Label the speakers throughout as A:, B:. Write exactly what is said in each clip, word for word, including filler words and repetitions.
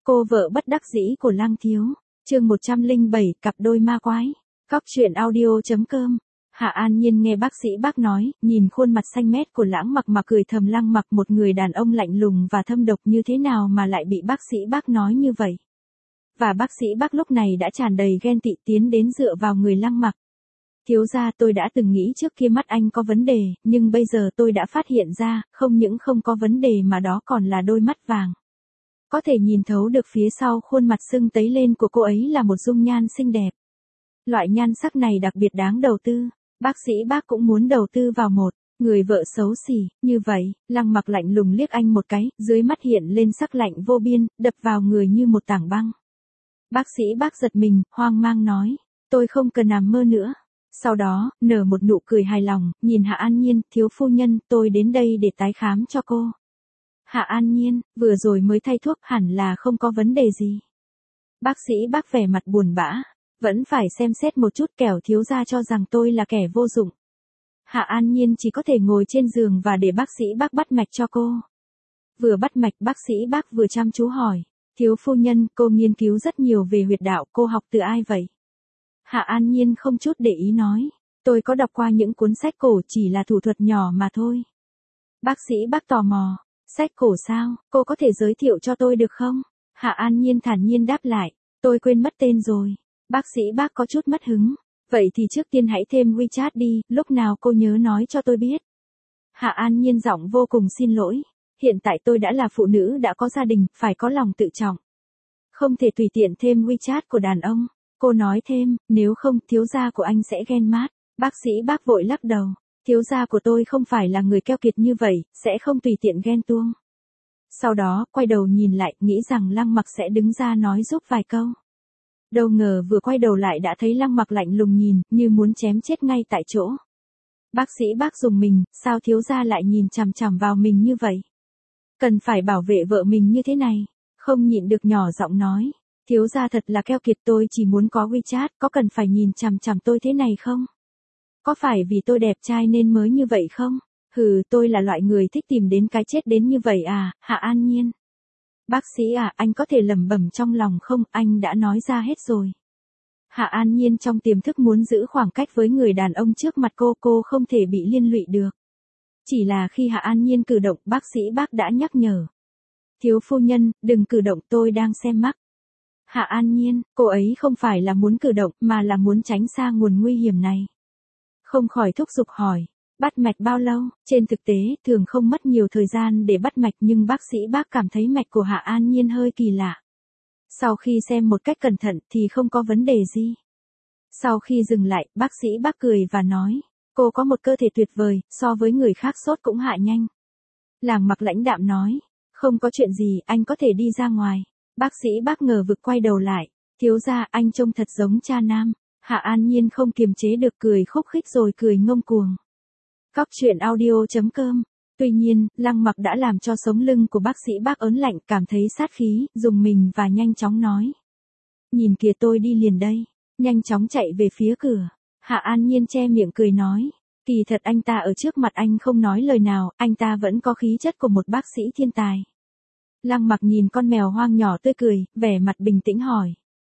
A: Cô vợ bất đắc dĩ của Lăng Thiếu. Chương một trăm lẻ bảy, cặp đôi ma quái. Cóc truyện audio chấm com. Hạ An Nhiên nghe bác sĩ bác nói, nhìn khuôn mặt xanh mét của Lãng Mặc mà cười thầm, Lăng Mặc một người đàn ông lạnh lùng và thâm độc như thế nào mà lại bị bác sĩ bác nói như vậy. Và bác sĩ bác lúc này đã tràn đầy ghen tị tiến đến dựa vào người Lăng Mặc. Thiếu gia, tôi đã từng nghĩ trước kia mắt anh có vấn đề, nhưng bây giờ tôi đã phát hiện ra, không những không có vấn đề mà đó còn là đôi mắt vàng. Có thể nhìn thấu được phía sau khuôn mặt sưng tấy lên của cô ấy là một dung nhan xinh đẹp. Loại nhan sắc này đặc biệt đáng đầu tư. Bác sĩ bác cũng muốn đầu tư vào một người vợ xấu xỉ, như vậy. Lăng Mặc lạnh lùng liếc anh một cái, dưới mắt hiện lên sắc lạnh vô biên, đập vào người như một tảng băng. Bác sĩ bác giật mình, hoang mang nói, tôi không cần nằm mơ nữa. Sau đó, nở một nụ cười hài lòng, nhìn Hạ An Nhiên, thiếu phu nhân, tôi đến đây để tái khám cho cô. Hạ An Nhiên, vừa rồi mới thay thuốc, hẳn là không có vấn đề gì. Bác sĩ bác vẻ mặt buồn bã, vẫn phải xem xét một chút, kẻo thiếu gia cho rằng tôi là kẻ vô dụng. Hạ An Nhiên chỉ có thể ngồi trên giường và để bác sĩ bác bắt mạch cho cô. Vừa bắt mạch, bác sĩ bác vừa chăm chú hỏi, thiếu phu nhân, cô nghiên cứu rất nhiều về huyệt đạo, cô học từ ai vậy? Hạ An Nhiên không chút để ý nói, tôi có đọc qua những cuốn sách cổ, chỉ là thủ thuật nhỏ mà thôi. Bác sĩ bác tò mò, sách cổ sao, cô có thể giới thiệu cho tôi được không? Hạ An Nhiên thản nhiên đáp lại, tôi quên mất tên rồi. Bác sĩ bác có chút mất hứng, vậy thì trước tiên hãy thêm WeChat đi, lúc nào cô nhớ nói cho tôi biết. Hạ An Nhiên giọng vô cùng xin lỗi, hiện tại tôi đã là phụ nữ đã có gia đình, phải có lòng tự trọng. Không thể tùy tiện thêm WeChat của đàn ông. Cô nói thêm, nếu không, thiếu gia của anh sẽ ghen mát. Bác sĩ bác vội lắc đầu, thiếu gia của tôi không phải là người keo kiệt như vậy, sẽ không tùy tiện ghen tuông. Sau đó, quay đầu nhìn lại, nghĩ rằng Lăng Mặc sẽ đứng ra nói giúp vài câu. Đâu ngờ vừa quay đầu lại đã thấy Lăng Mặc lạnh lùng nhìn, như muốn chém chết ngay tại chỗ. Bác sĩ bác dùng mình, sao thiếu gia lại nhìn chằm chằm vào mình như vậy? Cần phải bảo vệ vợ mình như thế này, không nhịn được nhỏ giọng nói. Thiếu gia thật là keo kiệt, tôi chỉ muốn có WeChat, có cần phải nhìn chằm chằm tôi thế này không? Có phải vì tôi đẹp trai nên mới như vậy không? Hừ, tôi là loại người thích tìm đến cái chết đến như vậy à, Hạ An Nhiên. Bác sĩ à, anh có thể lẩm bẩm trong lòng không, anh đã nói ra hết rồi. Hạ An Nhiên trong tiềm thức muốn giữ khoảng cách với người đàn ông trước mặt cô, cô không thể bị liên lụy được. Chỉ là khi Hạ An Nhiên cử động, bác sĩ bác đã nhắc nhở. Thiếu phu nhân, đừng cử động, tôi đang xem mắt. Hạ An Nhiên, cô ấy không phải là muốn cử động, mà là muốn tránh xa nguồn nguy hiểm này. Không khỏi thúc giục hỏi, bắt mạch bao lâu? Trên thực tế, thường không mất nhiều thời gian để bắt mạch, nhưng bác sĩ bác cảm thấy mạch của Hạ An Nhiên hơi kỳ lạ. Sau khi xem một cách cẩn thận thì không có vấn đề gì. Sau khi dừng lại, bác sĩ bác cười và nói, cô có một cơ thể tuyệt vời, so với người khác sốt cũng hạ nhanh. Làng Mặc lãnh đạm nói, không có chuyện gì, anh có thể đi ra ngoài. Bác sĩ bác ngờ vực quay đầu lại, thiếu gia, anh trông thật giống cha nam. Hạ An Nhiên không kiềm chế được cười khúc khích rồi cười ngông cuồng. Cóc truyện audio chấm com. Tuy nhiên, Lăng Mặc đã làm cho sống lưng của bác sĩ bác ớn lạnh, cảm thấy sát khí, dùng mình và nhanh chóng nói. Nhìn kìa, tôi đi liền đây. Nhanh chóng chạy về phía cửa. Hạ An Nhiên che miệng cười nói. Kỳ thật anh ta ở trước mặt anh không nói lời nào, anh ta vẫn có khí chất của một bác sĩ thiên tài. Lăng Mặc nhìn con mèo hoang nhỏ tươi cười, vẻ mặt bình tĩnh hỏi.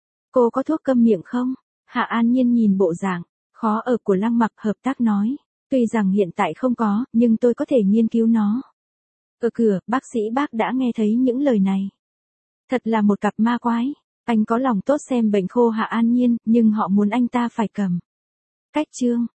A: Cô có thuốc câm miệng không? Hạ An Nhiên nhìn bộ dạng khó ở của Lăng Mặc, hợp tác nói. Tuy rằng hiện tại không có, nhưng tôi có thể nghiên cứu nó. Ở cửa, bác sĩ bác đã nghe thấy những lời này. Thật là một cặp ma quái. Anh có lòng tốt xem bệnh khô Hạ An Nhiên, nhưng họ muốn anh ta phải cầm cách chương.